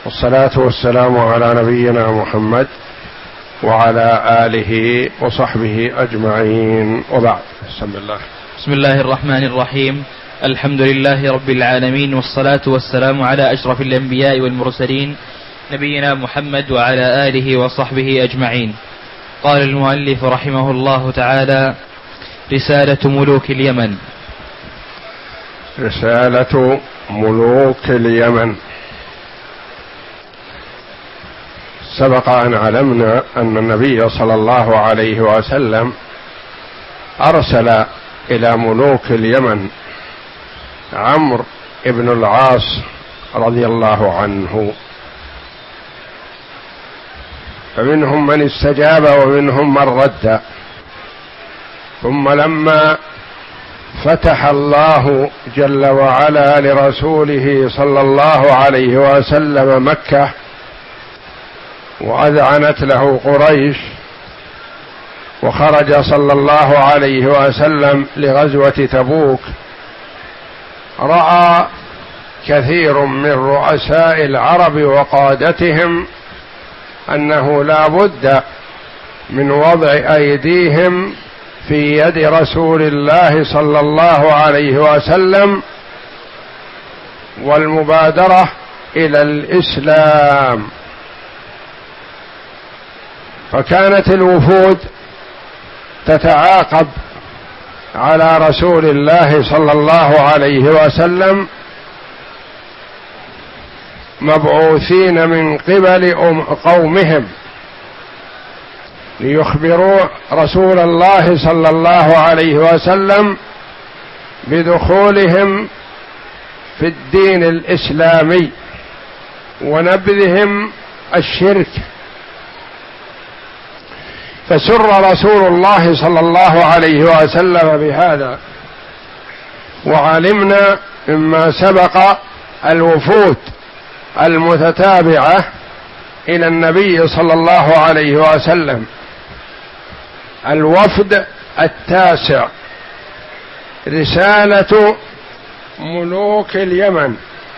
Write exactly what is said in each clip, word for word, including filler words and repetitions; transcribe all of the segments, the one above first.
والصلاة والسلام على نبينا محمد وعلى آله وصحبه أجمعين، وبعد. بسم الله بسم الله الرحمن الرحيم. الحمد لله رب العالمين، والصلاة والسلام على أشرف الأنبياء والمرسلين نبينا محمد وعلى آله وصحبه أجمعين. قال المؤلف رحمه الله تعالى: رسالة ملوك اليمن. رسالة ملوك اليمن. سبق أن علمنا أن النبي صلى الله عليه وسلم أرسل إلى ملوك اليمن عمرو بن العاص رضي الله عنه، فمنهم من استجاب ومنهم من رد. ثم لما فتح الله جل وعلا لرسوله صلى الله عليه وسلم مكة وأذعنت له قريش، وخرج صلى الله عليه وسلم لغزوة تبوك، رأى كثير من رؤساء العرب وقادتهم أنه لا بد من وضع أيديهم في يد رسول الله صلى الله عليه وسلم والمبادرة إلى الإسلام. فكانت الوفود تتعاقب على رسول الله صلى الله عليه وسلم مبعوثين من قبل قومهم ليخبروا رسول الله صلى الله عليه وسلم بدخولهم في الدين الإسلامي ونبذهم الشرك. فسر رسول الله صلى الله عليه وسلم بهذا، وعلمنا مما سبق الوفود المتتابعة إلى النبي صلى الله عليه وسلم. الوفد التاسع رسالة ملوك اليمن.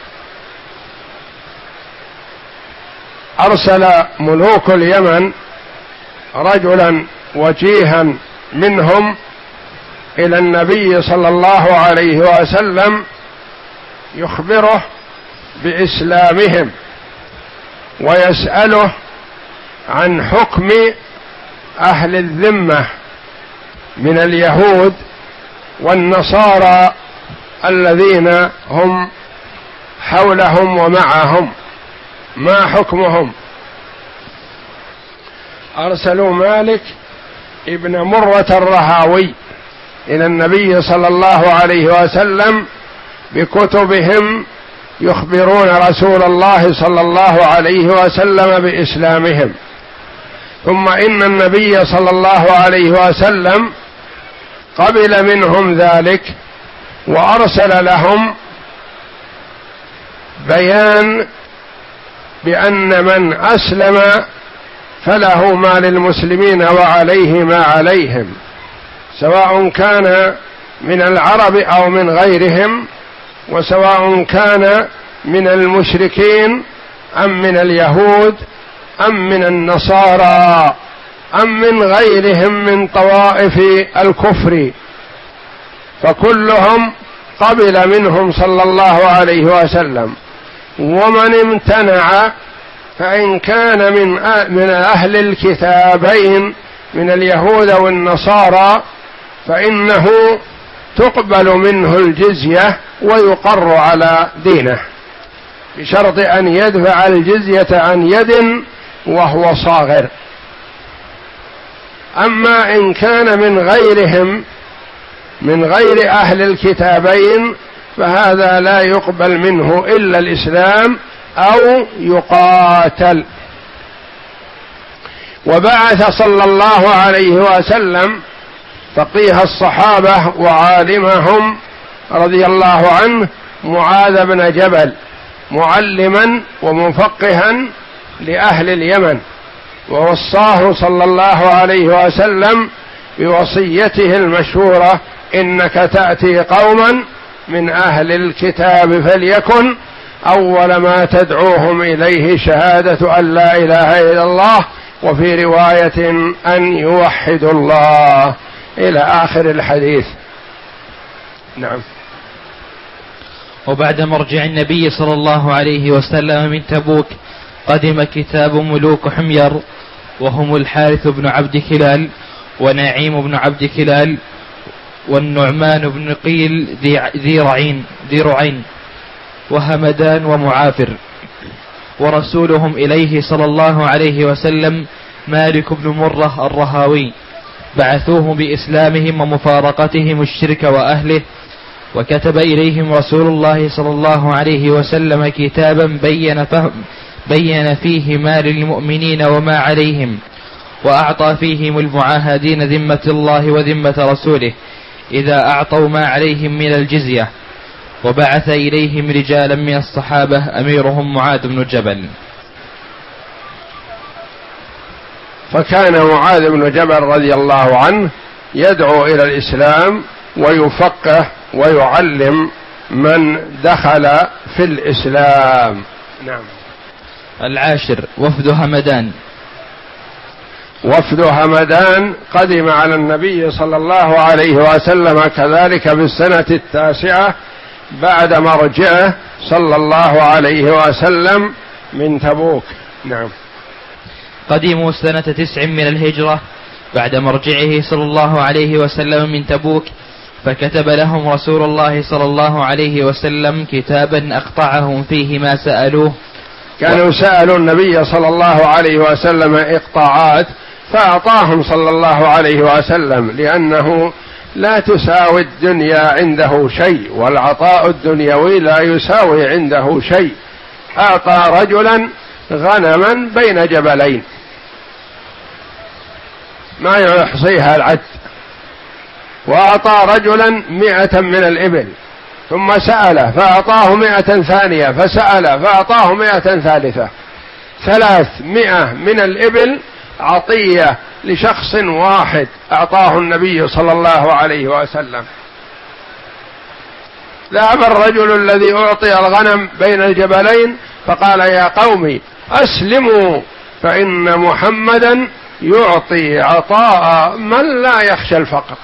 أرسل ملوك اليمن رجلا وجيها منهم إلى النبي صلى الله عليه وسلم يخبره بإسلامهم ويسأله عن حكم أهل الذمة من اليهود والنصارى الذين هم حولهم ومعهم، ما حكمهم. أرسلوا مالك ابن مرة الرهاوي إلى النبي صلى الله عليه وسلم بكتبهم يخبرون رسول الله صلى الله عليه وسلم بإسلامهم. ثم إن النبي صلى الله عليه وسلم قبل منهم ذلك وأرسل لهم بيان بأن من أسلم فله ما للمسلمين وعليه ما عليهم، سواء كان من العرب أو من غيرهم، وسواء كان من المشركين أم من اليهود أم من النصارى أم من غيرهم من طوائف الكفر، فكلهم قبل منهم صلى الله عليه وسلم. ومن امتنع فإن كان من من أهل الكتابين من اليهود والنصارى فإنه تقبل منه الجزية ويقر على دينه، بشرط أن يدفع الجزية عن يد وهو صاغر. أما إن كان من غيرهم من غير أهل الكتابين فهذا لا يقبل منه إلا الإسلام أو يقاتل. وبعث صلى الله عليه وسلم فقيه الصحابة وعالمهم رضي الله عنه معاذ بن جبل معلما ومفقها لأهل اليمن، ووصاه صلى الله عليه وسلم بوصيته المشهورة: إنك تأتي قوما من أهل الكتاب فليكن أول ما تدعوهم إليه شهادة أن لا إله إلا الله، وفي رواية أن يوحدوا الله، إلى آخر الحديث. نعم. وبعد مرجع النبي صلى الله عليه وسلم من تبوك قدم كتاب ملوك حمير، وهم الحارث بن عبد كلال ونعيم بن عبد كلال والنعمان بن قيل ذي رعين ذي رعين وهمدان ومعافر، ورسولهم إليه صلى الله عليه وسلم مالك بن مرة الرهاوي، بعثوه بإسلامهم ومفارقتهم الشرك وأهله، وكتب إليهم رسول الله صلى الله عليه وسلم كتابا بين, فهم بين فيه ما للمؤمنين وما عليهم، وأعطى فيهم المعاهدين ذمة الله وذمة رسوله إذا أعطوا ما عليهم من الجزية، وبعث إليهم رجالا من الصحابة أميرهم معاذ بن جبل. فكان معاذ بن جبل رضي الله عنه يدعو إلى الإسلام ويفقه ويعلم من دخل في الإسلام. نعم. العاشر وفد همدان. وفد همدان قدم على النبي صلى الله عليه وسلم كذلك في السنة التاسعة بعد مرجعه صلى الله عليه وسلم من تبوك. نعم. قدموا سنة تسع من الهجرة بعد مرجعه صلى الله عليه وسلم من تبوك، فكتب لهم رسول الله صلى الله عليه وسلم كتابا أقطعهم فيه ما سألوه. كانوا سألوا النبي صلى الله عليه وسلم إقطاعات فأعطاهم صلى الله عليه وسلم، لأنه لا تساوي الدنيا عنده شيء، والعطاء الدنيوي لا يساوي عنده شيء. أعطى رجلا غنما بين جبلين ما يحصيها العد، وأعطى رجلا مئة من الإبل، ثم سأله فأعطاه مئة ثانية، فسأل فأعطاه مئة ثالثة، ثلاثمائة من الإبل عطية لشخص واحد أعطاه النبي صلى الله عليه وسلم. ذهب الرجل الذي أعطي الغنم بين الجبلين فقال: يا قوم أسلموا فإن محمدا يعطي عطاء من لا يخشى الفقر.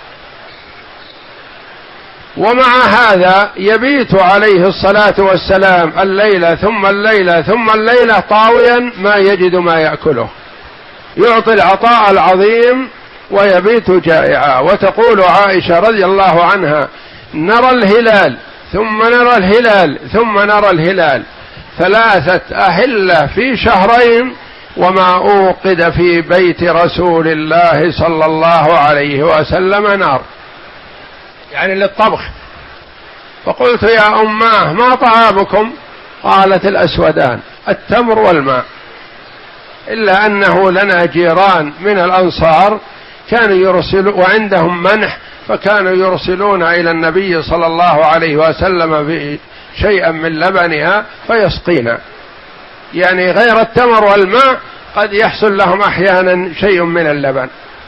ومع هذا يبيت عليه الصلاة والسلام الليلة ثم الليلة ثم الليلة طاويا ما يجد ما يأكله، يعطي العطاء العظيم ويبيت جائعا. وتقول عائشة رضي الله عنها: نرى الهلال ثم نرى الهلال ثم نرى الهلال، ثلاثة أهلة في شهرين وما أوقد في بيت رسول الله صلى الله عليه وسلم نار، يعني للطبخ. فقلت: يا أماه ما طعامكم؟ قالت: الأسودان، التمر والماء. إلا أنه لنا جيران من الأنصار كانوا يرسلون وعندهم منح، فكانوا يرسلون إلى النبي صلى الله عليه وسلم بشيئا من لبنها فيسقينا، يعني غير التمر والماء قد يحصل لهم أحيانا شيء من اللبن.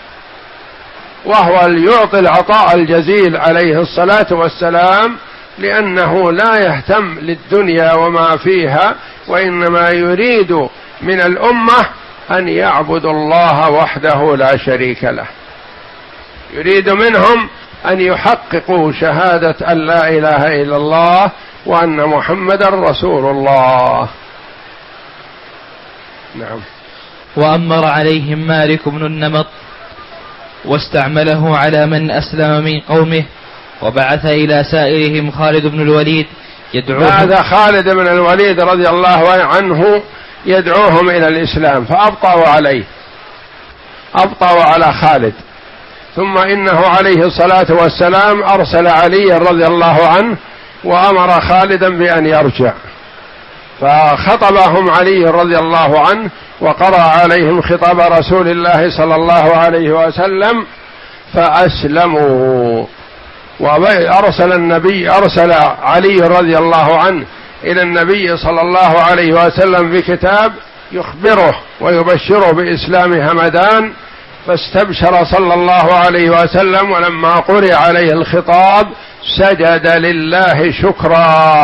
وهو يعطي العطاء الجزيل عليه الصلاة والسلام، لأنه لا يهتم للدنيا وما فيها، وإنما يريد من الأمة أن يعبدوا الله وحده لا شريك له، يريد منهم أن يحققوا شهادة أن لا إله إلا الله وأن محمدا رسول الله. نعم. وأمر عليهم مالك بن النمط واستعمله على من أسلم من قومه، وبعث إلى سائرهم خالد بن الوليد يدعوهم. هذا خالد بن الوليد رضي الله عنه يدعوهم إلى الإسلام، فأبطأوا عليه، أبطأوا على خالد. ثم إنه عليه الصلاة والسلام أرسل علي رضي الله عنه وأمر خالدا بأن يرجع، فخطبهم علي رضي الله عنه وقرأ عليهم خطاب رسول الله صلى الله عليه وسلم فأسلموا. وأرسل النبي أرسل علي رضي الله عنه إلى النبي صلى الله عليه وسلم بكتاب يخبره ويبشره بإسلام همدان، فاستبشر صلى الله عليه وسلم، ولما قرئ عليه الخطاب سجد لله شكرا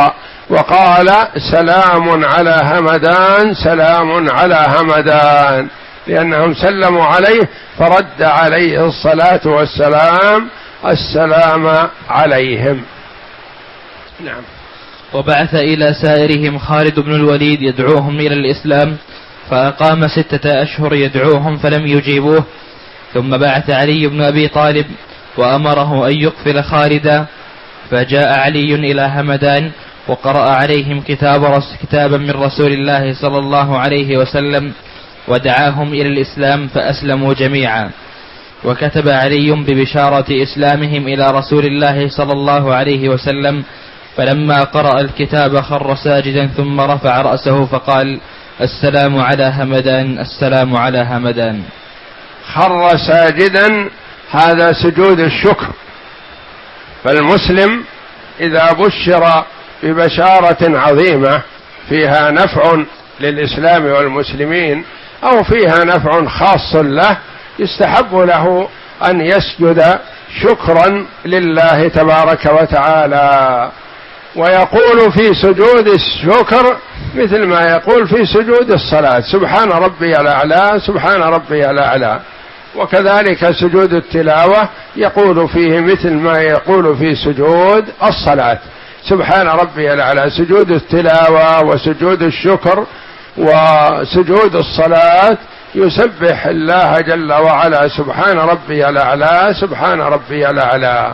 وقال سلام على همدان سلام على همدان، لأنهم سلموا عليه فرد عليه الصلاة والسلام السلام عليهم. نعم. وبعث إلى سائرهم خالد بن الوليد يدعوهم إلى الإسلام، فأقام ستة أشهر يدعوهم فلم يجيبوه، ثم بعث علي بن أبي طالب وأمره أن يقفل خالدا، فجاء علي إلى همدان وقرأ عليهم كتاب كتابا من رسول الله صلى الله عليه وسلم ودعاهم إلى الإسلام فأسلموا جميعا. وكتب علي ببشارة إسلامهم إلى رسول الله صلى الله عليه وسلم، فلما قرأ الكتاب خر ساجدا ثم رفع رأسه فقال السلام على همدان السلام على همدان. خر ساجدا هذا سجود الشكر. فالمسلم إذا بشر ببشارة عظيمة فيها نفع للإسلام والمسلمين أو فيها نفع خاص له، يستحب له أن يسجد شكرا لله تبارك وتعالى، ويقول في سجود الشكر مثل ما يقول في سجود الصلاة سبحان ربي الأعلى سبحان ربي الأعلى. وكذلك سجود التلاوة يقول فيه مثل ما يقول في سجود الصلاة سبحان ربي الأعلى. سجود التلاوة وسجود الشكر وسجود الصلاة يسبح الله جل وعلا سبحان ربي الأعلى سبحان ربي الأعلى.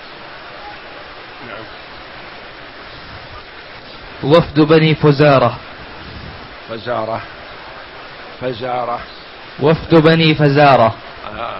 وفد بني فزارة فزارة فزارة وفد بني فزارة. آه.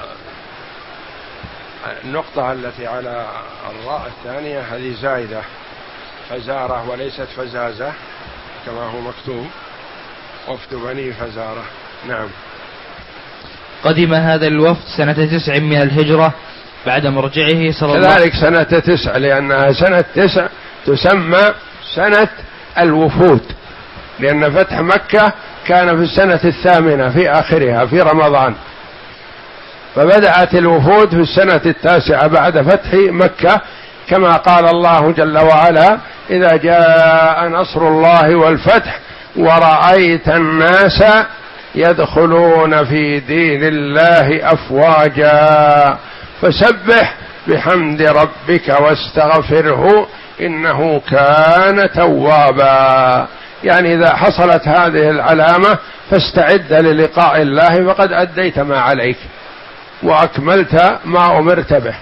النقطة التي على الراء الثانية هذه زائدة، فزارة وليست فزازة كما هو مكتوب. وفد بني فزارة. نعم. قدم هذا الوفد سنة تسع من الهجرة بعد مرجعه صلى الله عليه وسلم. كذلك سنة تسع لأنها سنة تسع تسمى سنة الوفود، لأن فتح مكة كان في السنة الثامنة في آخرها في رمضان، فبدأت الوفود في السنة التاسعة بعد فتح مكة، كما قال الله جل وعلا إذا جاء نصر الله والفتح ورأيت الناس يدخلون في دين الله أفواجا فسبح بحمد ربك واستغفره إنه كان توابا. يعني إذا حصلت هذه العلامة فاستعد للقاء الله فقد أديت ما عليك وأكملت ما أمرت به.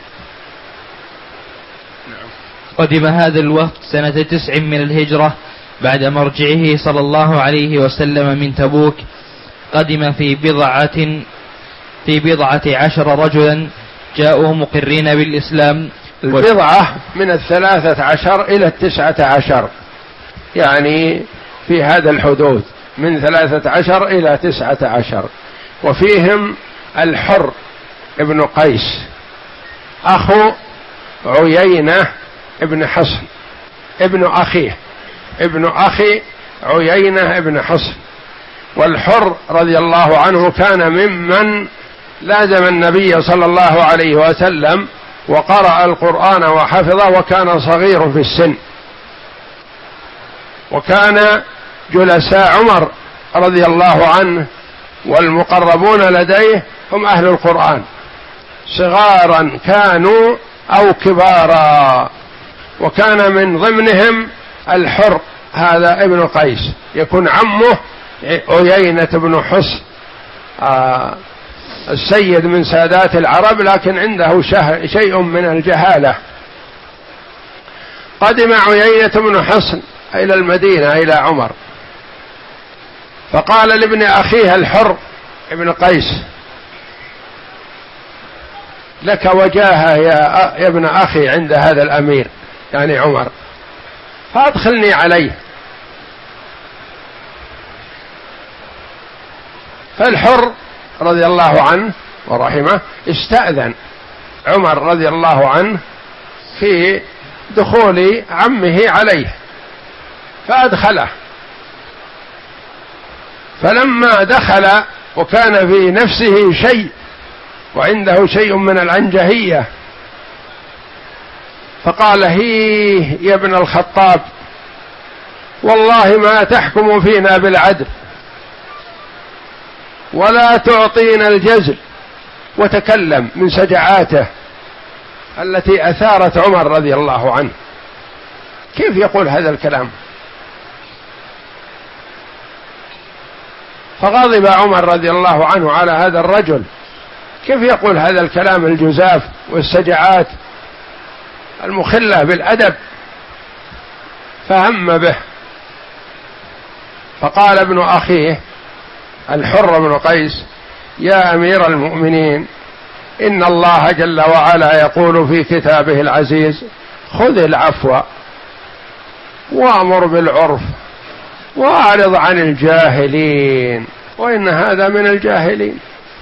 قدم هذا الوفد سنة تسع من الهجرة بعد مرجعه صلى الله عليه وسلم من تبوك. قدم في بضعة في بضعة عشر رجلا جاءوا مقرين بالإسلام. البضعة من الثلاثة عشر إلى التسعة عشر، يعني في هذا الحدود من ثلاثة عشر إلى تسعة عشر. وفيهم الحر ابن قيس أخو عيينة ابن حصن ابن أخيه ابن أخي عيينة ابن حصن. والحر رضي الله عنه كان ممن لازم النبي صلى الله عليه وسلم وقرأ القرآن وحفظه، وكان صغير في السن، وكان جلساء عمر رضي الله عنه والمقربون لديه هم أهل القرآن صغارا كانوا أو كبارا. وكان من ضمنهم الحر هذا ابن قيس، يكون عمه عيينة بن حصن آه السيد من سادات العرب، لكن عنده شيء من الجهالة. قدم عيينة بن حصن إلى المدينة إلى عمر، فقال لابن أخيه الحر ابن قيس لك وجاهة يا, يا ابن أخي عند هذا الأمير يعني عمر، فأدخلني عليه. فالحر رضي الله عنه ورحمه استأذن عمر رضي الله عنه في دخول عمه عليه فأدخله. فلما دخل وكان في نفسه شيء وعنده شيء من العنجهية فقال هيه يا ابن الخطاب والله ما تحكم فينا بالعدل ولا تعطينا الجزل، وتكلم من سجعاته التي أثارت عمر رضي الله عنه. كيف يقول هذا الكلام؟ فغضب عمر رضي الله عنه على هذا الرجل، كيف يقول هذا الكلام الجزاف والسجعات المخلة بالأدب، فهم به. فقال ابن أخيه الحر بن قيس: يا أمير المؤمنين، إن الله جل وعلا يقول في كتابه العزيز: خذ العفو وأمر بالعرف وأعرض عن الجاهلين، وإن هذا من الجاهلين.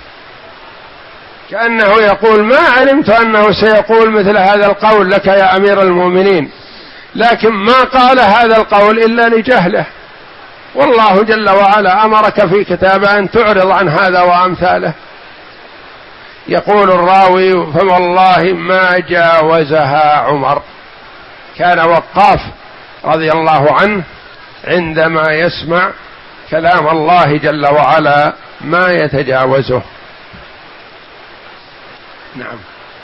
كأنه يقول: ما علمت أنه سيقول مثل هذا القول لك يا أمير المؤمنين، لكن ما قال هذا القول إلا لجهله، والله جل وعلا أمرك في كتابه أن تعرض عن هذا وأمثاله. يقول الراوي: فوالله ما جاوزها عمر. كان وقاف رضي الله عنه عندما يسمع كلام الله جل وعلا ما يتجاوزه. نعم.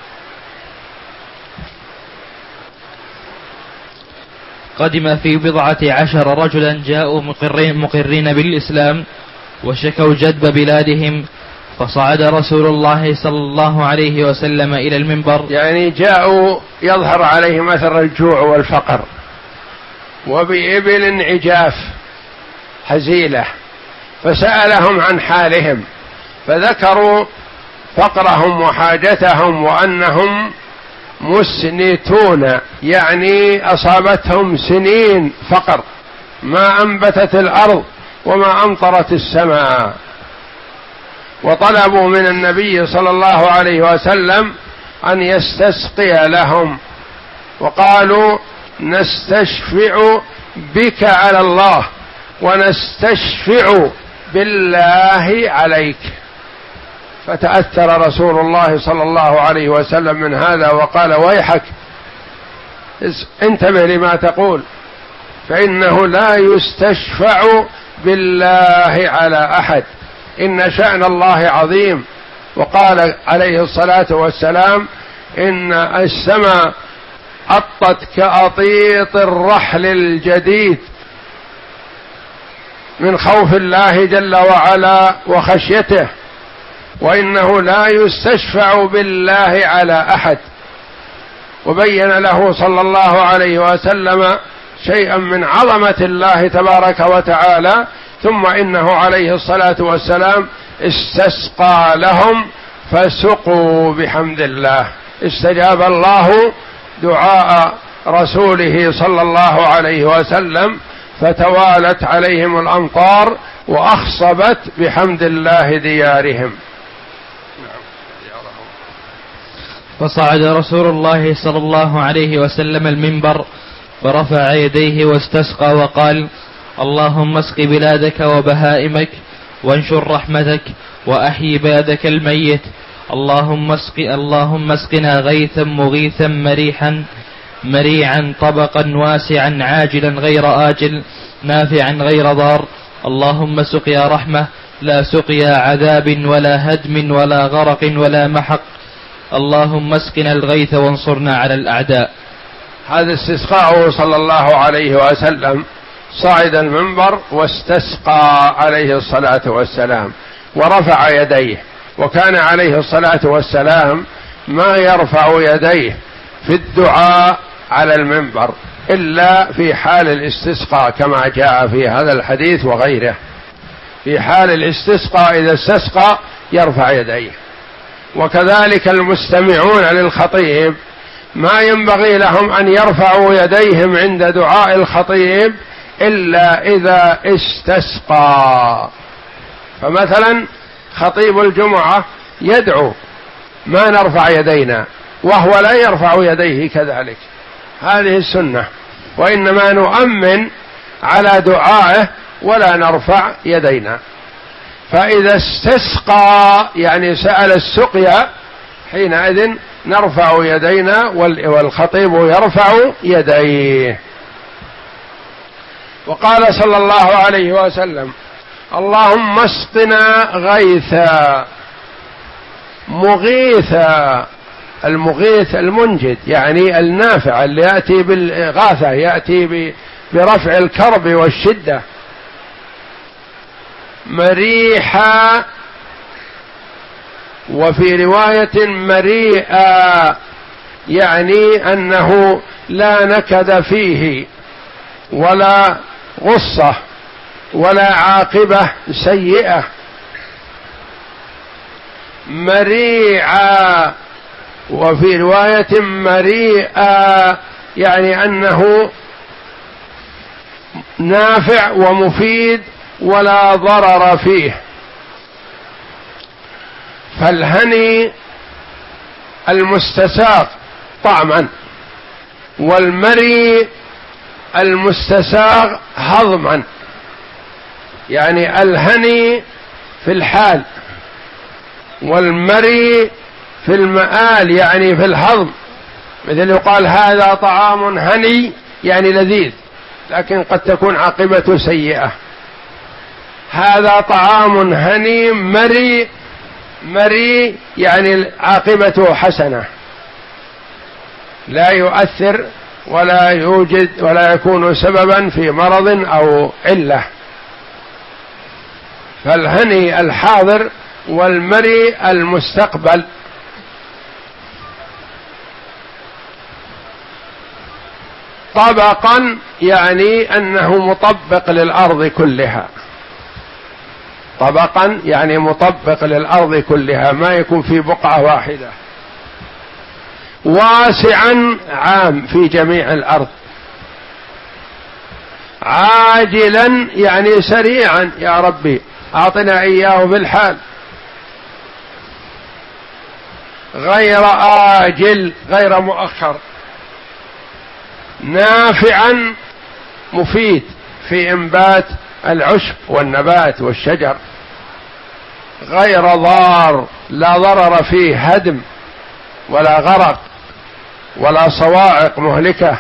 قدم في بضعة عشر رجلا جاءوا مقرين, مقرين بالإسلام وشكوا جدب بلادهم، فصعد رسول الله صلى الله عليه وسلم إلى المنبر. يعني جاءوا يظهر عليهم أثر الجوع والفقر، وبإبل عجاف هزيلة، فسألهم عن حالهم، فذكروا فقرهم وحاجتهم وأنهم مسنتون، يعني أصابتهم سنين فقر، ما أنبتت الأرض وما أمطرت السماء. وطلبوا من النبي صلى الله عليه وسلم أن يستسقي لهم، وقالوا: نستشفع بك على الله ونستشفع بالله عليك. فتأثر رسول الله صلى الله عليه وسلم من هذا وقال: ويحك، انتبه لما تقول، فإنه لا يستشفع بالله على أحد، إن شأن الله عظيم. وقال عليه الصلاة والسلام: إن السماء أطت كأطيط الرحل الجديد من خوف الله جل وعلا وخشيته، وإنه لا يستشفع بالله على أحد. وبين له صلى الله عليه وسلم شيئا من عظمة الله تبارك وتعالى، ثم إنه عليه الصلاة والسلام استسقى لهم فسقوا بحمد الله. استجاب الله دعاء رسوله صلى الله عليه وسلم، فتوالت عليهم الأمطار وأخصبت بحمد الله ديارهم. فصعد رسول الله صلى الله عليه وسلم المنبر فرفع يديه واستسقى وقال: اللهم اسق بلادك وبهائمك وانشر رحمتك وأحيي بلدك الميت، اللهم اسق اللهم اسقنا غيثا مغيثا مريحا مريعا طبقا واسعا عاجلا غير آجل نافعا غير ضار، اللهم سقيا رحمة لا سقيا عذاب ولا هدم ولا غرق ولا محق، اللهم اسقنا الغيث وانصرنا على الأعداء. هذا استسقاءه صلى الله عليه وسلم، صعد المنبر واستسقى عليه الصلاة والسلام ورفع يديه. وكان عليه الصلاة والسلام ما يرفع يديه في الدعاء على المنبر إلا في حال الاستسقاء، كما جاء في هذا الحديث وغيره. في حال الاستسقاء إذا استسقى يرفع يديه. وكذلك المستمعون للخطيب ما ينبغي لهم أن يرفعوا يديهم عند دعاء الخطيب إلا إذا استسقى. فمثلا خطيب الجمعة يدعو، ما نرفع يدينا، وهو لا يرفع يديه كذلك، هذه السنة، وإنما نؤمن على دعائه ولا نرفع يدينا. فإذا استسقى يعني سأل السقيا، حينئذ نرفع يدينا والخطيب يرفع يديه. وقال صلى الله عليه وسلم: اللهم اسقنا غيثا مغيثا. المغيث المنجد يعني النافع، اللي يأتي بالغاثة، يأتي برفع الكرب والشدة. مريحا، وفي رواية مريئا، يعني أنه لا نكد فيه ولا غصة ولا عاقبة سيئة. مريعا، وفي رواية مريئا، يعني أنه نافع ومفيد ولا ضرر فيه. فالهني المستساق طعما، والمري المستساغ هضما. يعني الهني في الحال، والمري في المآل يعني في الهضم. مثل يقال هذا طعام هني يعني لذيذ، لكن قد تكون عاقبته سيئة. هذا طعام هني مري، مري يعني عاقبته حسنة، لا يؤثر ولا يوجد ولا يكون سببا في مرض أو علة. فالهني الحاضر والمري المستقبل. طبقا يعني أنه مطبق للأرض كلها. طبقا يعني مطبق للأرض كلها، ما يكون في بقعة واحدة. واسعا عام في جميع الأرض. عاجلا يعني سريعا، يا ربي أعطنا إياه بالحال. غير آجل غير مؤخر. نافعا مفيد في إنبات العشب والنبات والشجر. غير ضار، لا ضرر فيه هدم ولا غرق ولا صواعق مهلكة.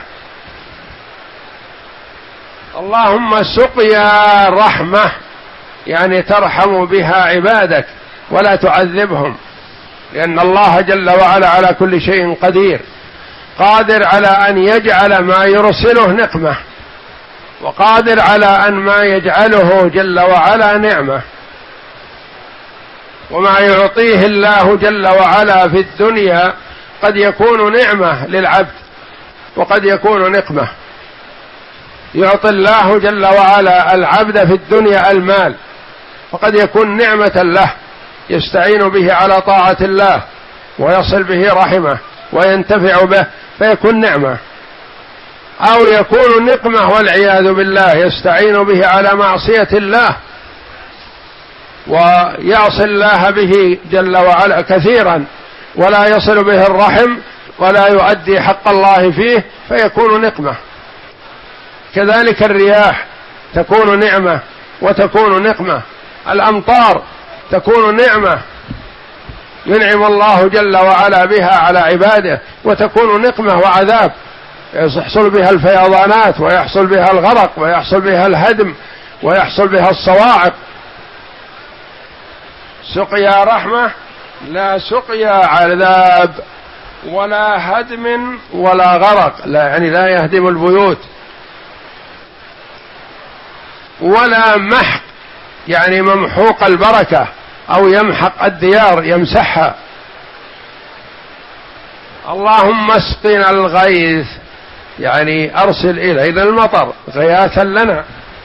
اللهم سقيا رحمة، يعني ترحم بها عبادك ولا تعذبهم، لأن الله جل وعلا على كل شيء قدير، قادر على أن يجعل ما يرسله نقمة، وقادر على أن ما يجعله جل وعلا نعمة. وما يعطيه الله جل وعلا في الدنيا قد يكون نعمة للعبد وقد يكون نقمة. يعطي الله جل وعلا العبد في الدنيا المال، فقد يكون نعمة له يستعين به على طاعة الله ويصل به رحمه وينتفع به، فيكون نعمة. أو يكون نقمة والعياذ بالله، يستعين به على معصية الله ويعصي الله به جل وعلا كثيرا، ولا يصل به الرحم ولا يؤدي حق الله فيه، فيكون نقمة. كذلك الرياح تكون نعمة وتكون نقمة. الأمطار تكون نعمة ينعم الله جل وعلا بها على عباده، وتكون نقمة وعذاب، يحصل بها الفيضانات ويحصل بها الغرق ويحصل بها الهدم ويحصل بها الصواعق. سقيا رحمة، لا سقيا عذاب ولا هدم ولا غرق، لا يعني لا يهدم البيوت. ولا محق يعني ممحوق البركة، أو يمحق الديار يمسحها. اللهم اسقنا الغيث، يعني أرسل إلينا المطر غياثا لنا.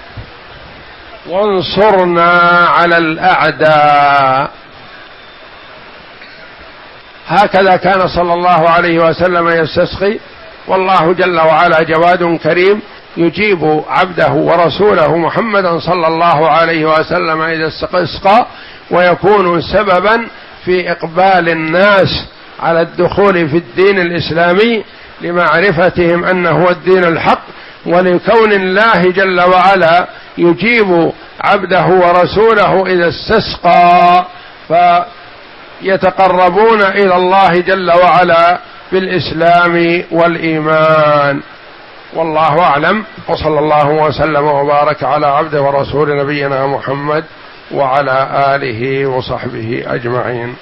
وانصرنا على الأعداء. هكذا كان صلى الله عليه وسلم يستسقي، والله جل وعلا جواد كريم يجيب عبده ورسوله محمدا صلى الله عليه وسلم إذا استسقى، ويكون سببا في إقبال الناس على الدخول في الدين الإسلامي لمعرفتهم أنه هو الدين الحق، ولكون الله جل وعلا يجيب عبده ورسوله إذا استسقى، فيتقربون إلى الله جل وعلا بالإسلام والإيمان. والله أعلم، وصلى الله وسلم وبارك على عبده ورسول نبينا محمد وعلى آله وصحبه أجمعين.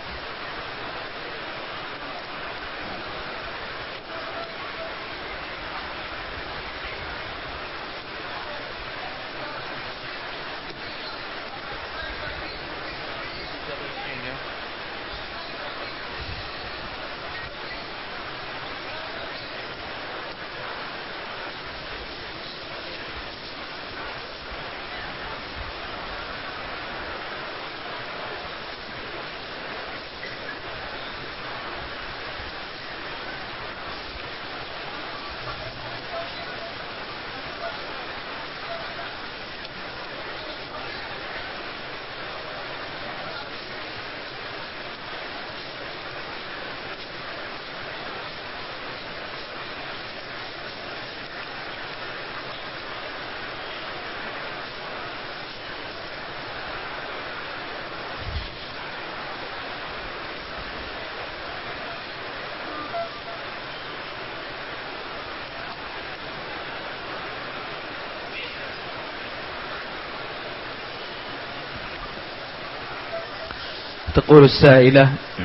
تقول السائلة: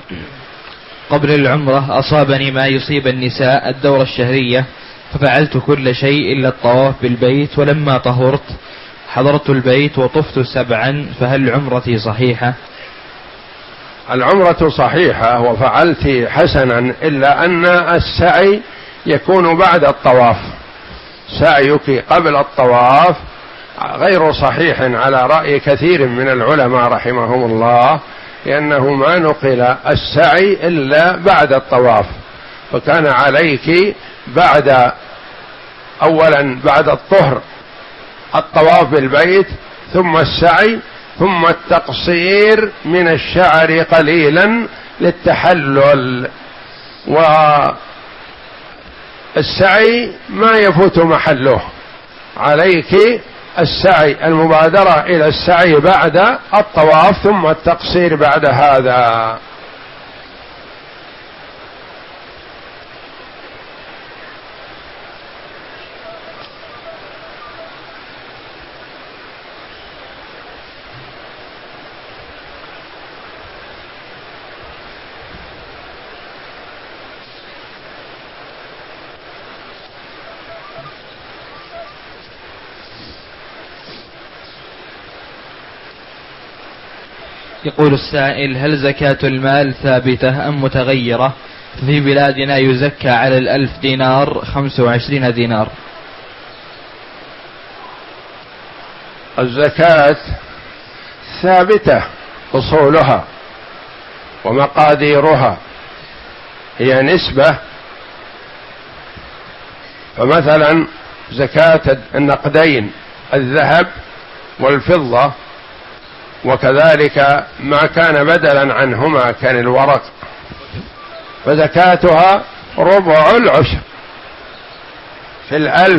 قبل العمرة أصابني ما يصيب النساء الدورة الشهرية، ففعلت كل شيء إلا الطواف بالبيت، ولما طهرت حضرت البيت وطفت سبعا، فهل عمرتي صحيحة؟ العمرة صحيحة وفعلت حسنا، إلا أن السعي يكون بعد الطواف. سعيك قبل الطواف غير صحيح على رأي كثير من العلماء رحمهم الله، لأنه ما نقل السعي إلا بعد الطواف، فكان عليك بعد أولا بعد الطهر الطواف بالبيت، ثم السعي، ثم التقصير من الشعر قليلا للتحلل. والسعي ما يفوت محله، عليك السعي، المبادرة إلى السعي بعد الطواف، ثم التقصير بعد هذا. يقول السائل: هل زكاة المال ثابتة أم متغيرة؟ في بلادنا يزكى على الألف دينار خمس وعشرين دينار. الزكاة ثابتة، أصولها ومقاديرها هي نسبة. فمثلا زكاة النقدين الذهب والفضة، وكذلك ما كان بدلا عنهما كان الورق، فزكاتها ربع العشر. في الألف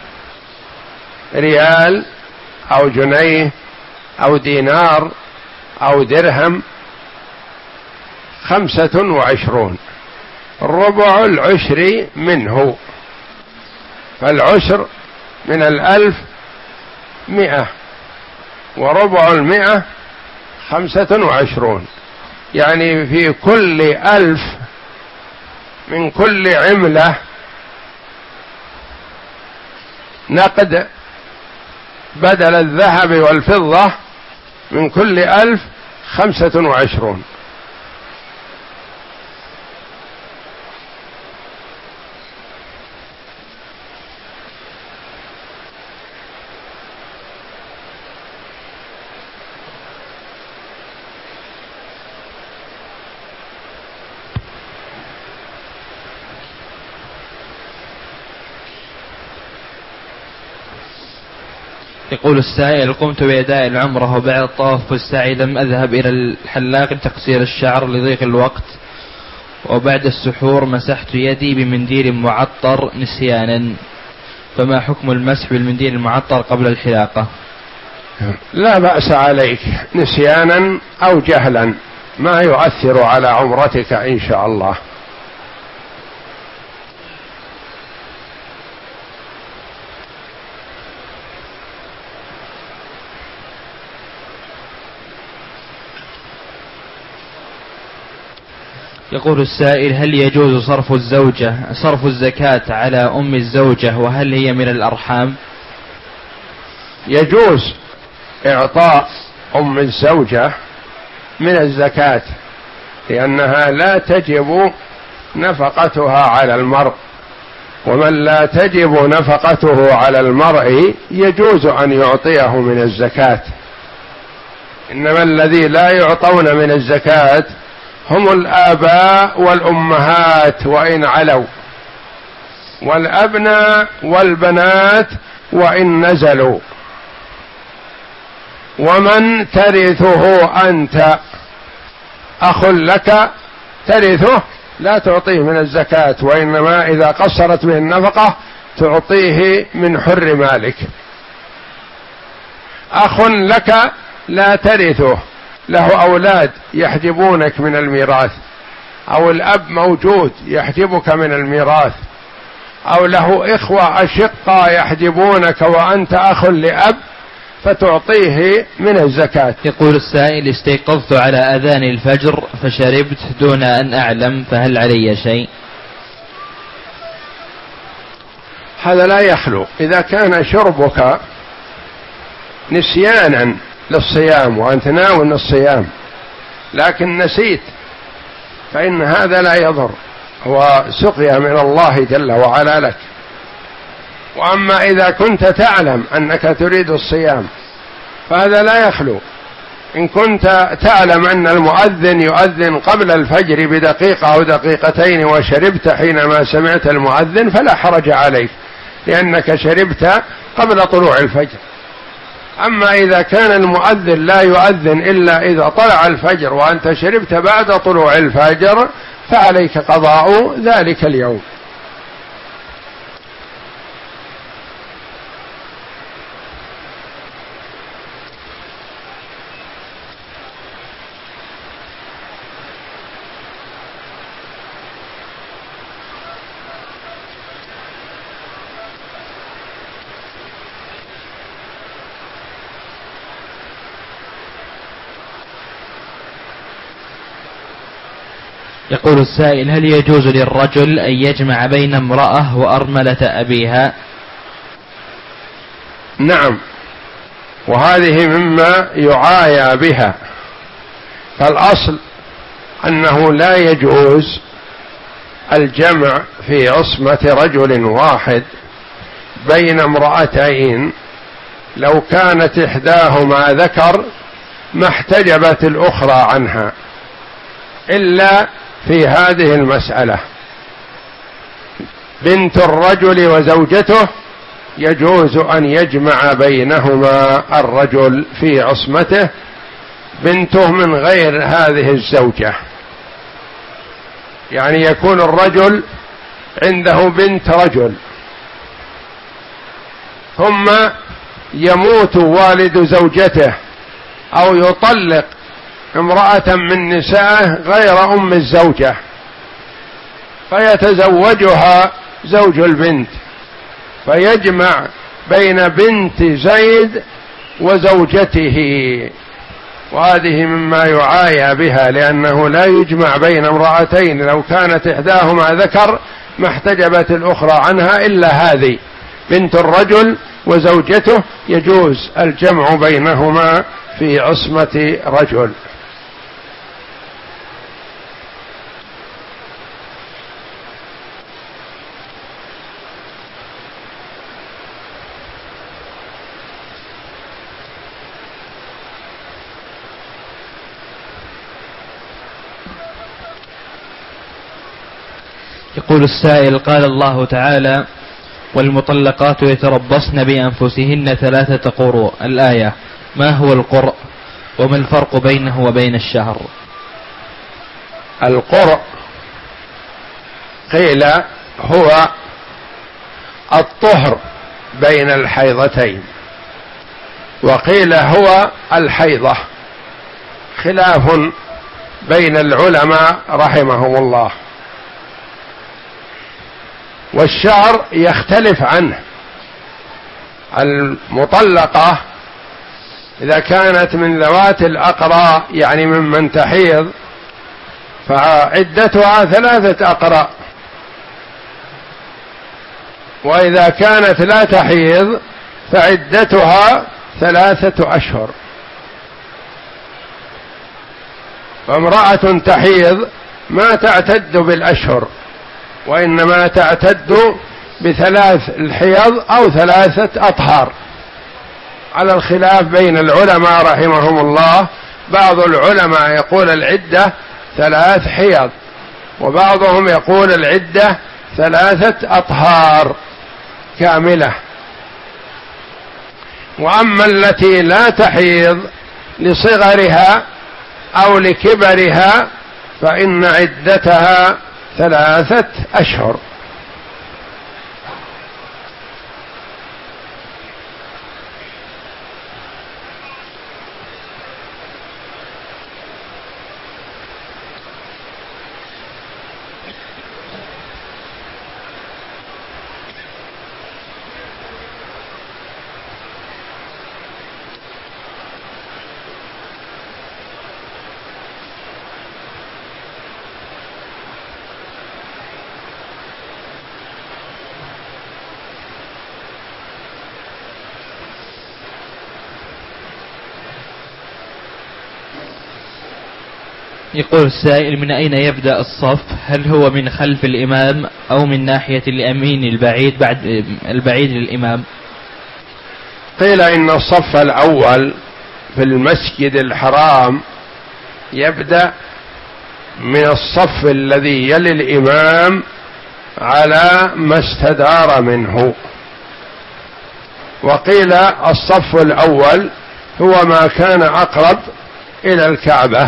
ريال أو جنيه أو دينار أو درهم خمسة وعشرون، ربع العشر منه. فالعشر من الألف مئة، وربع المئة خمسة وعشرون، يعني في كل ألف من كل عملة نقد بدل الذهب والفضة من كل ألف خمسة وعشرون. يقول السائل: قمت بأداء العمرة وبعد الطواف والسعي لم أذهب إلى الحلاق لتقصير الشعر لضيق الوقت، وبعد السحور مسحت يدي بمنديل معطر نسيانا، فما حكم المسح بالمنديل المعطر قبل الحلاقة؟ لا بأس عليك، نسيانا أو جهلا ما يؤثر على عمرتك إن شاء الله. يقول السائل: هل يجوز صرف الزوجة صرف الزكاة على أم الزوجة وهل هي من الأرحام؟ يجوز إعطاء أم الزوجة من الزكاة، لأنها لا تجب نفقتها على المرء، ومن لا تجب نفقته على المرء يجوز أن يعطيه من الزكاة. إنما الذي لا يعطون من الزكاة هم الآباء والأمهات وإن علوا، والأبناء والبنات وإن نزلوا. ومن ترثه أنت أخ لك ترثه لا تعطيه من الزكاة، وإنما إذا قصرت به النفقة تعطيه من حر مالك. أخ لك لا ترثه، له أولاد يحجبونك من الميراث، أو الأب موجود يحجبك من الميراث، أو له إخوة أشقة يحجبونك وأنت أخ لأب، فتعطيه من الزكاة. يقول السائل: استيقظت على أذان الفجر فشربت دون أن أعلم، فهل علي شيء؟ هذا لا يخلو. إذا كان شربك نسيانا للصيام وأنت ناوي الصيام لكن نسيت، فإن هذا لا يضر، هو سقيا من الله جل وعلا لك. وأما إذا كنت تعلم أنك تريد الصيام فهذا لا يخلو. إن كنت تعلم أن المؤذن يؤذن قبل الفجر بدقيقة أو دقيقتين وشربت حينما سمعت المؤذن فلا حرج عليك، لأنك شربت قبل طلوع الفجر. أما إذا كان المؤذن لا يؤذن إلا إذا طلع الفجر وأنت شربت بعد طلوع الفجر فعليك قضاء ذلك اليوم. يقول السائل: هل يجوز للرجل أن يجمع بين امرأة وأرملة أبيها؟ نعم، وهذه مما يعايا بها، فالأصل أنه لا يجوز الجمع في عصمة رجل واحد بين امرأتين لو كانت إحداهما ذكر ما احتجبت الأخرى عنها، إلا في هذه المسألة: بنت الرجل وزوجته يجوز أن يجمع بينهما الرجل في عصمته، بنته من غير هذه الزوجة، يعني يكون الرجل عنده بنت رجل ثم يموت والد زوجته أو يطلق امرأة من نسائه غير أم الزوجة فيتزوجها زوج البنت، فيجمع بين بنت زيد وزوجته، وهذه مما يعايا بها، لأنه لا يجمع بين امرأتين لو كانت إحداهما ذكر ما احتجبت الأخرى عنها إلا هذه بنت الرجل وزوجته، يجوز الجمع بينهما في عصمة رجل. يقول السائل: قال الله تعالى: والمطلقات يتربصن بأنفسهن ثلاثة قروء، الآية، ما هو القرء وما الفرق بينه وبين الشهر؟ القرء قيل هو الطهر بين الحيضتين، وقيل هو الحيضة، خلاف بين العلماء رحمهم الله. والشهر يختلف عنه. المطلقة إذا كانت من ذوات الأقراء يعني ممن تحيض فعدتها ثلاثة أقراء. وإذا كانت لا تحيض فعدتها ثلاثة أشهر. فامرأة تحيض ما تعتد بالأشهر، وإنما تعتد بثلاث الحيض أو ثلاثة أطهار، على الخلاف بين العلماء رحمهم الله. بعض العلماء يقول العدة ثلاث حيض، وبعضهم يقول العدة ثلاثة أطهار كاملة. وأما التي لا تحيض لصغرها أو لكبرها فإن عدتها ثلاثة أشهر. يقول السائل: من أين يبدأ الصف؟ هل هو من خلف الإمام أو من ناحية اليمين البعيد بعد البعيد للإمام؟ قيل إن الصف الأول في المسجد الحرام يبدأ من الصف الذي يلي الإمام على ما استدار منه. وقيل الصف الأول هو ما كان أقرب إلى الكعبة.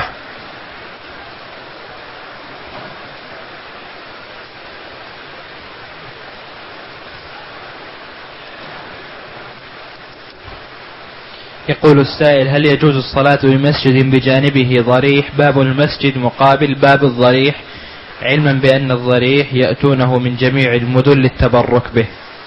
يقول السائل: هل يجوز الصلاة بمسجد بجانبه ضريح باب المسجد مقابل باب الضريح، علما بأن الضريح يأتونه من جميع المدن للتبرك به؟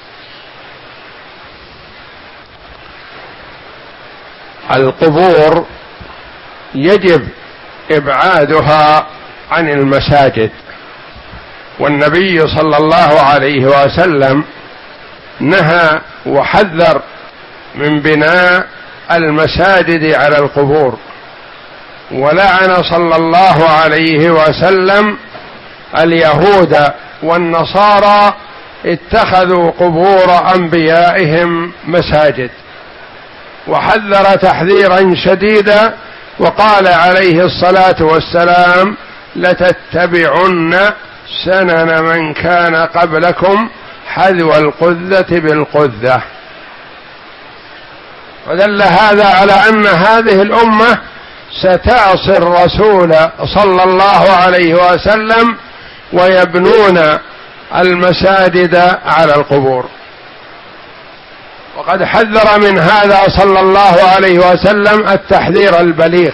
القبور يجب إبعادها عن المساجد، والنبي صلى الله عليه وسلم نهى وحذر من بناء المساجد على القبور، ولعن صلى الله عليه وسلم اليهود والنصارى اتخذوا قبور أنبيائهم مساجد، وحذر تحذيرا شديدا وقال عليه الصلاة والسلام: لتتبعن سنن من كان قبلكم حذو القذة بالقذة. ودل هذا على أن هذه الأمة ستعصي الرسول صلى الله عليه وسلم ويبنون المساجد على القبور. وقد حذر من هذا صلى الله عليه وسلم التحذير البليغ.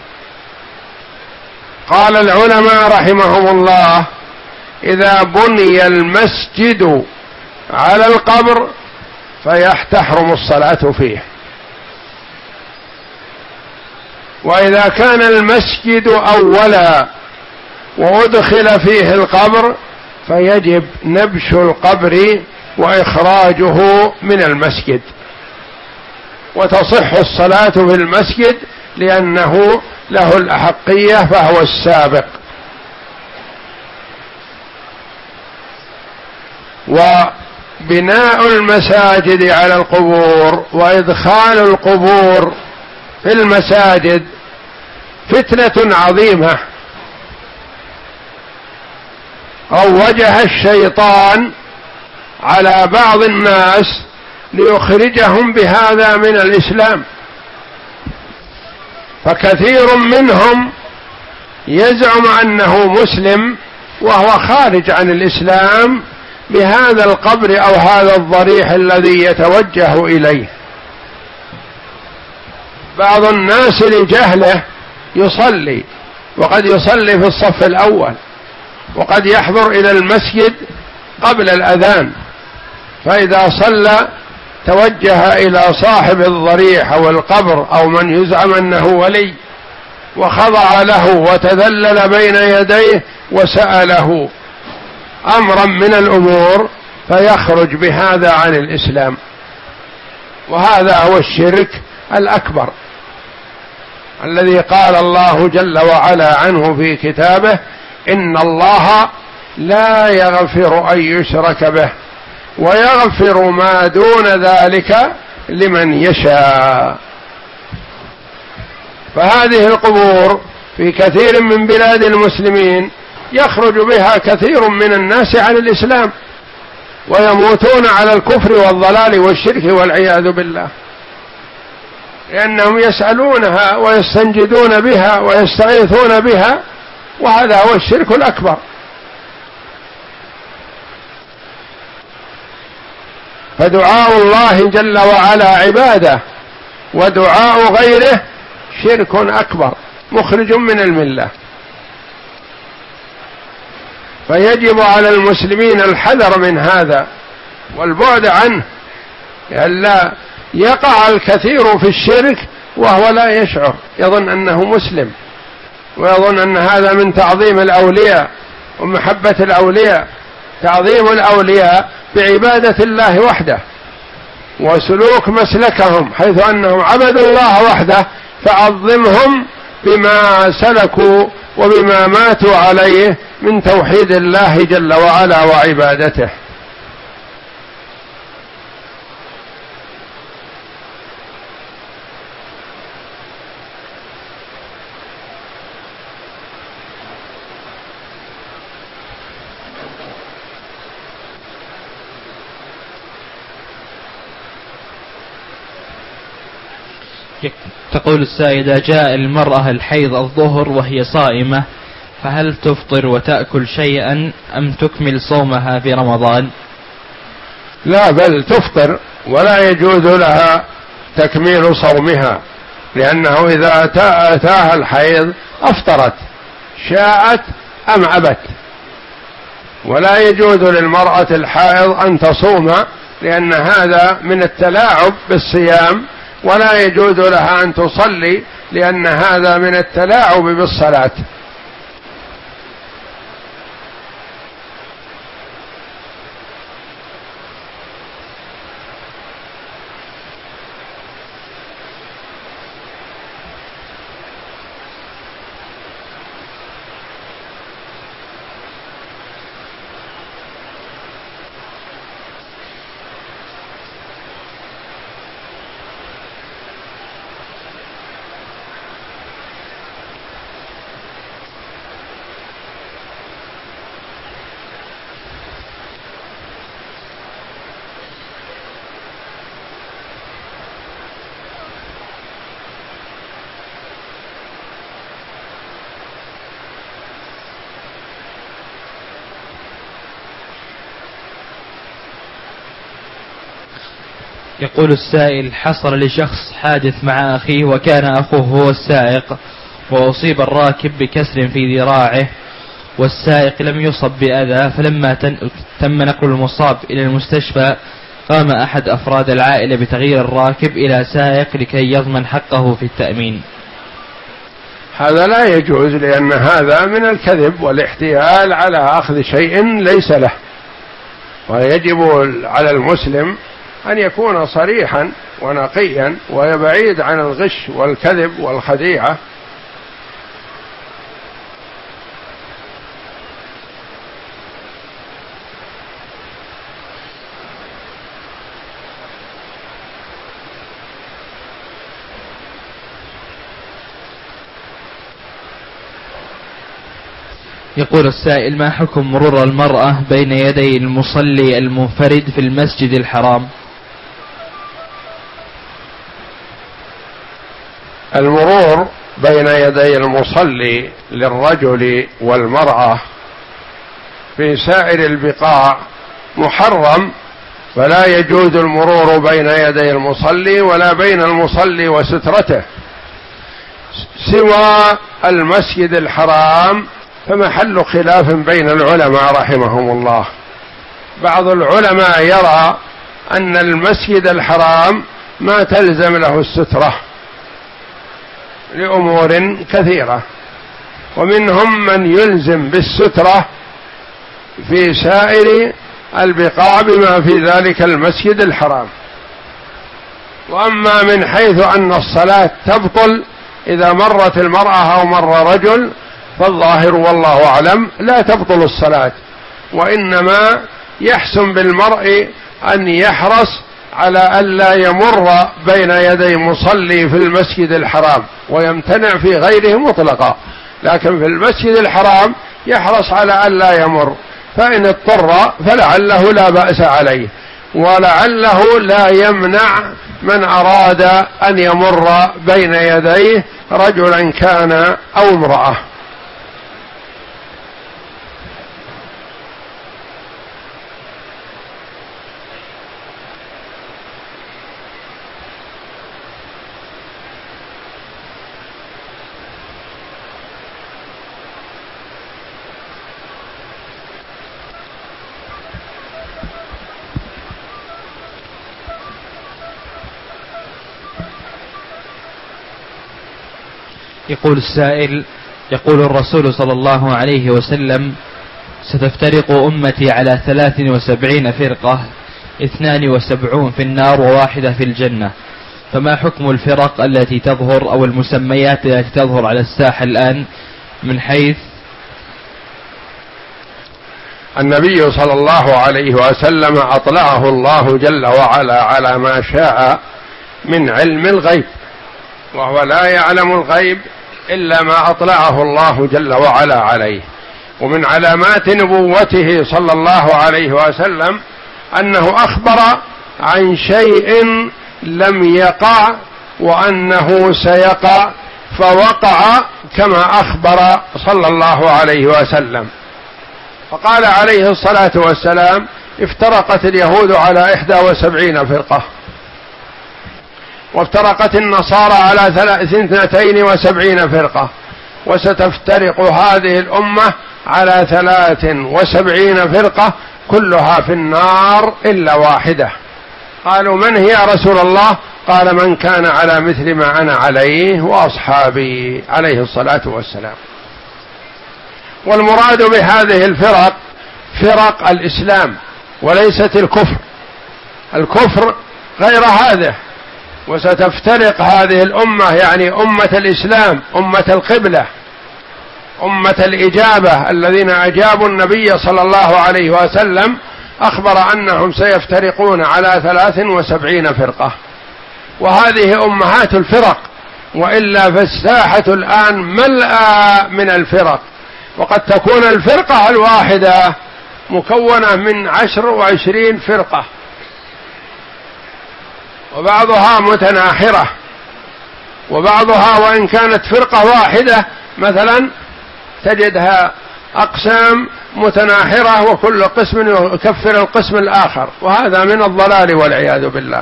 قال العلماء رحمهم الله: إذا بني المسجد على القبر فيحتحرم الصلاة فيه، وإذا كان المسجد أولا وأدخل فيه القبر فيجب نبش القبر وإخراجه من المسجد، وتصح الصلاة في المسجد لأنه له الأحقية فهو السابق. وبناء المساجد على القبور وإدخال القبور في المساجد فتنة عظيمة روجها الشيطان على بعض الناس ليخرجهم بهذا من الإسلام، فكثير منهم يزعم أنه مسلم وهو خارج عن الإسلام بهذا القبر أو هذا الضريح الذي يتوجه إليه. بعض الناس لجهله يصلي، وقد يصلي في الصف الأول، وقد يحضر إلى المسجد قبل الأذان، فإذا صلى توجه إلى صاحب الضريح أو القبر أو من يزعم أنه ولي وخضع له وتذلل بين يديه وسأله أمرا من الأمور فيخرج بهذا عن الإسلام، وهذا هو الشرك الأكبر الذي قال الله جل وعلا عنه في كتابه: إن الله لا يغفر أن يشرك به ويغفر ما دون ذلك لمن يشاء. فهذه القبور في كثير من بلاد المسلمين يخرج بها كثير من الناس عن الإسلام ويموتون على الكفر والضلال والشرك والعياذ بالله، لأنهم يسألونها ويستنجدون بها ويستغيثون بها، وهذا هو الشرك الأكبر. فدعاء الله جل وعلا عبادة، ودعاء غيره شرك أكبر مخرج من الملة. فيجب على المسلمين الحذر من هذا والبعد عنه، لئلا يقع الكثير في الشرك وهو لا يشعر، يظن أنه مسلم ويظن أن هذا من تعظيم الأولياء ومحبة الأولياء. تعظيم الأولياء بعبادة الله وحده وسلوك مسلكهم حيث أنهم عبدوا الله وحده، فعظمهم بما سلكوا وبما ماتوا عليه من توحيد الله جل وعلا وعبادته. تقول السائدة: جاء المرأة الحيض الظهر وهي صائمة، فهل تفطر وتأكل شيئا أم تكمل صومها في رمضان؟ لا، بل تفطر، ولا يجوز لها تكميل صومها، لأنه إذا أتاها الحيض أفطرت شاءت أم أبت. ولا يجوز للمرأة الحائض أن تصوم، لأن هذا من التلاعب بالصيام، ولا يجوز لها أن تصلي، لأن هذا من التلاعب بالصلاة. يقول السائل: حصل لشخص حادث مع أخيه وكان أخوه هو السائق، وأصيب الراكب بكسر في ذراعه والسائق لم يصب بأذى، فلما تم نقل المصاب إلى المستشفى قام أحد أفراد العائلة بتغيير الراكب إلى سائق لكي يضمن حقه في التأمين. هذا لا يجوز، لأن هذا من الكذب والاحتيال على أخذ شيء ليس له. ويجب على المسلم أن يكون صريحا ونقيا ويبعد عن الغش والكذب والخديعة. يقول السائل: ما حكم مرور المرأة بين يدي المصلي المنفرد في المسجد الحرام؟ المرور بين يدي المصلي للرجل والمرأة في سائر البقاع محرم، فلا يجوز المرور بين يدي المصلي ولا بين المصلي وسترته. سوى المسجد الحرام فمحل خلاف بين العلماء رحمهم الله. بعض العلماء يرى أن المسجد الحرام ما تلزم له السترة، لأمور كثيرة. ومنهم من يلزم بالسترة في سائر البقاع بما في ذلك المسجد الحرام. وأما من حيث أن الصلاة تبطل إذا مرت المرأة أو مر رجل فالظاهر والله أعلم لا تبطل الصلاة، وإنما يحسن بالمرء أن يحرص على ألا يمر بين يدي مصلي في المسجد الحرام ويمتنع في غيره مطلقا، لكن في المسجد الحرام يحرص على ألا يمر، فإن اضطر فلعله لا بأس عليه، ولعله لا يمنع من أراد أن يمر بين يديه رجلا كان أو امرأة. يقول السائل: يقول الرسول صلى الله عليه وسلم: ستفترق أمتي على ثلاث وسبعين فرقة، اثنان وسبعون في النار وواحدة في الجنة، فما حكم الفرق التي تظهر أو المسميات التي تظهر على الساحة الآن من حيث؟ النبي صلى الله عليه وسلم أطلعه الله جل وعلا على ما شاء من علم الغيب، وهو لا يعلم الغيب إلا ما أطلعه الله جل وعلا عليه. ومن علامات نبوته صلى الله عليه وسلم أنه أخبر عن شيء لم يقع وأنه سيقع، فوقع كما أخبر صلى الله عليه وسلم. فقال عليه الصلاة والسلام: افترقت اليهود على إحدى وسبعين فرقة، وافترقت النصارى على اثنتين وسبعين فرقة، وستفترق هذه الأمة على ثلاث وسبعين فرقة كلها في النار إلا واحدة. قالوا: من هي يا رسول الله؟ قال: من كان على مثل ما أنا عليه وأصحابي، عليه الصلاة والسلام. والمراد بهذه الفرق فرق الإسلام وليست الكفر، الكفر غير هذا. وستفترق هذه الأمة يعني أمة الإسلام، أمة القبلة، أمة الإجابة، الذين أجابوا النبي صلى الله عليه وسلم أخبر أنهم سيفترقون على ثلاث وسبعين فرقة، وهذه أمهات الفرق، وإلا فالساحة الآن ملأى من الفرق، وقد تكون الفرقة الواحدة مكونة من عشر وعشرين فرقة، وبعضها متناحرة، وبعضها وإن كانت فرقة واحدة مثلا تجدها أقسام متناحرة وكل قسم يكفر القسم الآخر، وهذا من الضلال والعياذ بالله.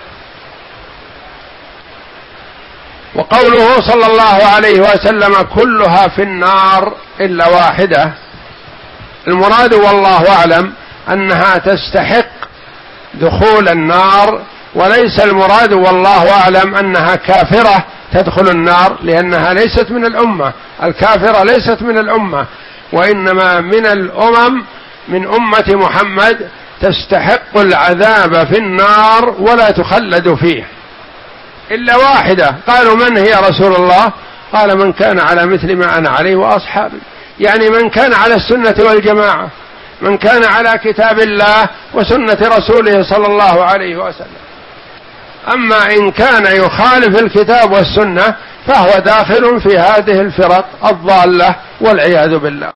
وقوله صلى الله عليه وسلم: كلها في النار إلا واحدة، المراد والله أعلم أنها تستحق دخول النار، وليس المراد والله أعلم أنها كافرة تدخل النار، لأنها ليست من الأمة، الكافرة ليست من الأمة، وإنما من الأمم، من أمة محمد تستحق العذاب في النار ولا تخلد فيه إلا واحدة. قالوا: من هي يا رسول الله؟ قال: من كان على مثل ما أنا عليه وأصحابي، يعني من كان على السنة والجماعة، من كان على كتاب الله وسنة رسوله صلى الله عليه وسلم. أما إن كان يخالف الكتاب والسنة فهو داخل في هذه الفرق الضالة والعياذ بالله.